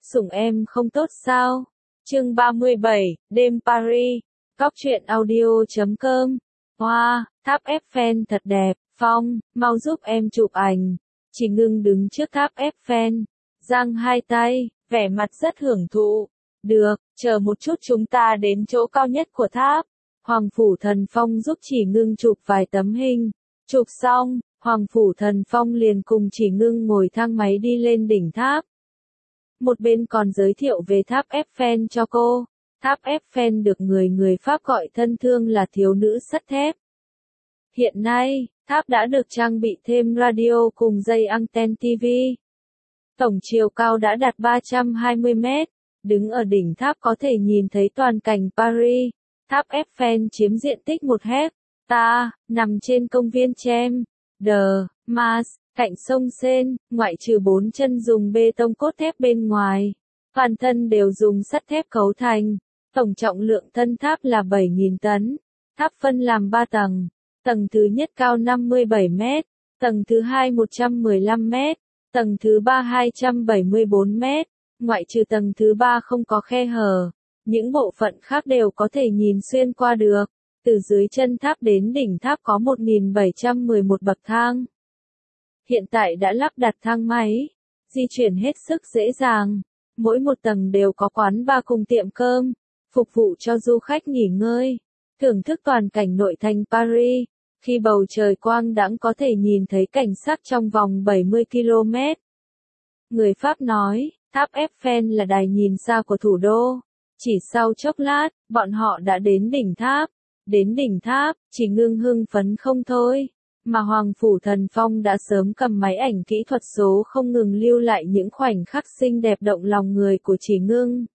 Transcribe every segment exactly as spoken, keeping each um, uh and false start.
Sủng em không tốt sao? Chương ba mươi bảy, đêm Paris. Cóc truyện audio chấm com. Hoa, tháp Eiffel thật đẹp, Phong, mau giúp em chụp ảnh. Chỉ ngưng đứng trước tháp Eiffel, giang hai tay, vẻ mặt rất hưởng thụ. Được, chờ một chút chúng ta đến chỗ cao nhất của tháp. Hoàng Phủ Thần Phong giúp Chỉ Ngưng chụp vài tấm hình. Chụp xong, Hoàng Phủ Thần Phong liền cùng Chỉ Ngưng ngồi thang máy đi lên đỉnh tháp. Một bên còn giới thiệu về tháp Eiffel cho cô. Tháp Eiffel được người người Pháp gọi thân thương là thiếu nữ sắt thép. Hiện nay, tháp đã được trang bị thêm radio cùng dây anten ti vi. Tổng chiều cao đã đạt ba trăm hai mươi mét. Đứng ở đỉnh tháp có thể nhìn thấy toàn cảnh Paris. Tháp Eiffel chiếm diện tích một hecta, nằm trên công viên Champ de Mars, cạnh sông Seine, ngoại trừ bốn chân dùng bê tông cốt thép bên ngoài. Toàn thân đều dùng sắt thép cấu thành. Tổng trọng lượng thân tháp là bảy nghìn tấn. Tháp phân làm ba tầng. Tầng thứ nhất cao năm mươi bảy mét, tầng thứ hai một trăm mười lăm mét, tầng thứ ba hai trăm bảy mươi bốn mét. Ngoại trừ tầng thứ ba không có khe hở, những bộ phận khác đều có thể nhìn xuyên qua được. Từ dưới chân tháp đến đỉnh tháp có một nghìn bảy trăm mười một bậc thang. Hiện tại đã lắp đặt thang máy, di chuyển hết sức dễ dàng. Mỗi một tầng đều có quán bar cùng tiệm cơm, phục vụ cho du khách nghỉ ngơi, thưởng thức toàn cảnh nội thành Paris. Khi bầu trời quang đãng có thể nhìn thấy cảnh sắc trong vòng bảy mươi ki lô mét. Người Pháp nói, tháp Eiffel là đài nhìn xa của thủ đô. Chỉ sau chốc lát, bọn họ đã đến đỉnh tháp. Đến đỉnh tháp, Chỉ Ngưng hưng phấn không thôi. Mà Hoàng Phủ Thần Phong đã sớm cầm máy ảnh kỹ thuật số không ngừng lưu lại những khoảnh khắc xinh đẹp động lòng người của Chỉ Ngưng.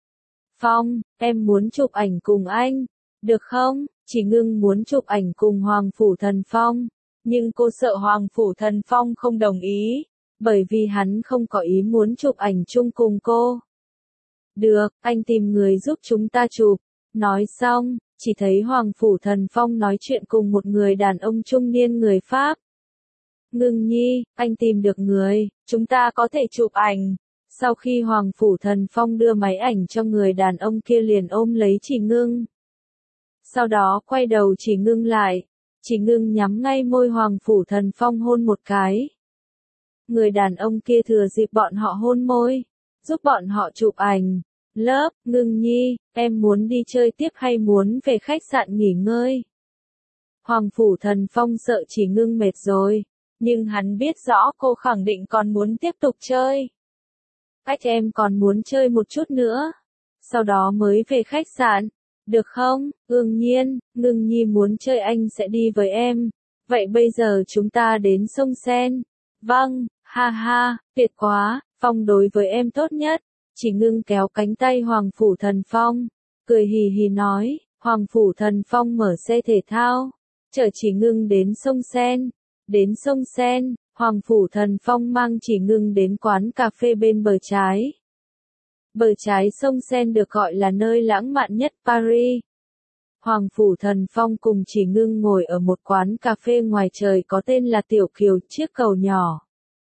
Phong, em muốn chụp ảnh cùng anh, được không? Chỉ Ngưng muốn chụp ảnh cùng Hoàng Phủ Thần Phong, nhưng cô sợ Hoàng Phủ Thần Phong không đồng ý, bởi vì hắn không có ý muốn chụp ảnh chung cùng cô. Được, anh tìm người giúp chúng ta chụp. Nói xong, chỉ thấy Hoàng Phủ Thần Phong nói chuyện cùng một người đàn ông trung niên người Pháp. Ngưng nhi, anh tìm được người, chúng ta có thể chụp ảnh. Sau khi Hoàng Phủ Thần Phong đưa máy ảnh cho người đàn ông kia liền ôm lấy Chỉ Ngưng. Sau đó quay đầu Chỉ Ngưng lại. Chỉ Ngưng nhắm ngay môi Hoàng Phủ Thần Phong hôn một cái. Người đàn ông kia thừa dịp bọn họ hôn môi, giúp bọn họ chụp ảnh. Lớp, Ngưng nhi, em muốn đi chơi tiếp hay muốn về khách sạn nghỉ ngơi? Hoàng Phủ Thần Phong sợ Chỉ Ngưng mệt rồi, nhưng hắn biết rõ cô khẳng định còn muốn tiếp tục chơi. Cách em còn muốn chơi một chút nữa, sau đó mới về khách sạn, được không? Đương nhiên, Ngưng nhi muốn chơi anh sẽ đi với em. Vậy bây giờ chúng ta đến sông Seine. Vâng, ha ha, tuyệt quá, Phong đối với em tốt nhất. Chỉ Ngưng kéo cánh tay Hoàng Phủ Thần Phong, cười hì hì nói. Hoàng Phủ Thần Phong mở xe thể thao, chở Chỉ Ngưng đến sông Seine. Đến sông Seine, Hoàng Phủ Thần Phong mang Chỉ Ngưng đến quán cà phê bên bờ trái. Bờ trái sông Seine được gọi là nơi lãng mạn nhất Paris. Hoàng Phủ Thần Phong cùng Chỉ Ngưng ngồi ở một quán cà phê ngoài trời có tên là Tiểu Kiều, chiếc cầu nhỏ.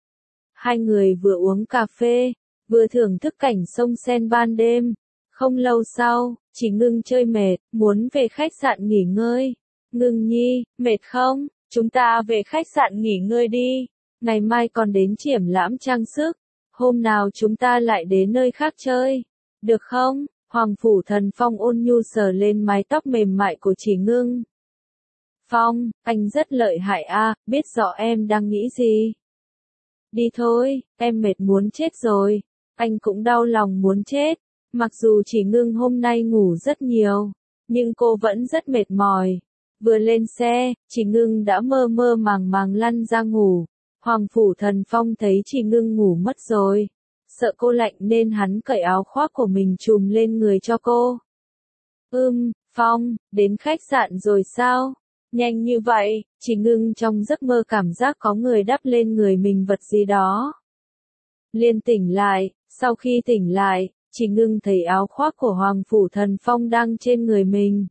Hai người vừa uống cà phê, vừa thưởng thức cảnh sông Seine ban đêm. Không lâu sau, Chỉ Ngưng chơi mệt, muốn về khách sạn nghỉ ngơi. Ngưng nhi, mệt không? Chúng ta về khách sạn nghỉ ngơi đi. Ngày mai còn đến triển lãm trang sức. Hôm nào chúng ta lại đến nơi khác chơi. Được không? Hoàng Phủ Thần Phong ôn nhu sờ lên mái tóc mềm mại của Chỉ Ngưng. Phong, anh rất lợi hại a, biết rõ em đang nghĩ gì. Đi thôi, em mệt muốn chết rồi. Anh cũng đau lòng muốn chết. Mặc dù Chỉ Ngưng hôm nay ngủ rất nhiều, nhưng cô vẫn rất mệt mỏi. Vừa lên xe, Chỉ Ngưng đã mơ mơ màng màng lăn ra ngủ. Hoàng Phủ Thần Phong thấy Chỉ Ngưng ngủ mất rồi, sợ cô lạnh nên hắn cởi áo khoác của mình trùm lên người cho cô. Ừm, Phong, đến khách sạn rồi sao? Nhanh như vậy? Chỉ Ngưng trong giấc mơ cảm giác có người đắp lên người mình vật gì đó. Liền tỉnh lại, sau khi tỉnh lại, Chỉ Ngưng thấy áo khoác của Hoàng Phủ Thần Phong đang trên người mình.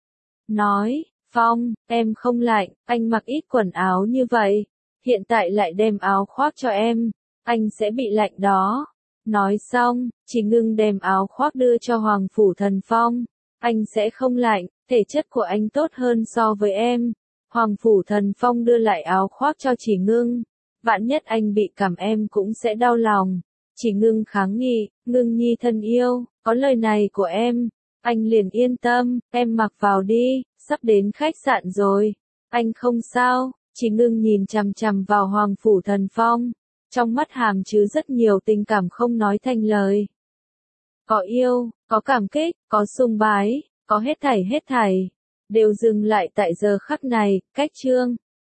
Nói, Phong, em không lạnh, anh mặc ít quần áo như vậy. Hiện tại lại đem áo khoác cho em, anh sẽ bị lạnh đó. Nói xong, Chỉ Ngưng đem áo khoác đưa cho Hoàng Phủ Thần Phong. Anh sẽ không lạnh, thể chất của anh tốt hơn so với em. Hoàng Phủ Thần Phong đưa lại áo khoác cho Chỉ Ngưng. Vạn nhất anh bị cảm em cũng sẽ đau lòng. Chỉ Ngưng kháng nghị, Ngưng nhi thân yêu, có lời này của em, anh liền yên tâm, em mặc vào đi, sắp đến khách sạn rồi. Anh không sao. Chỉ Ngưng nhìn chằm chằm vào Hoàng Phủ Thần Phong. Trong mắt hàm chứa rất nhiều tình cảm không nói thành lời. Có yêu, có cảm kích, có sùng bái, có hết thảy hết thảy. Đều dừng lại tại giờ khắc này, cách chương.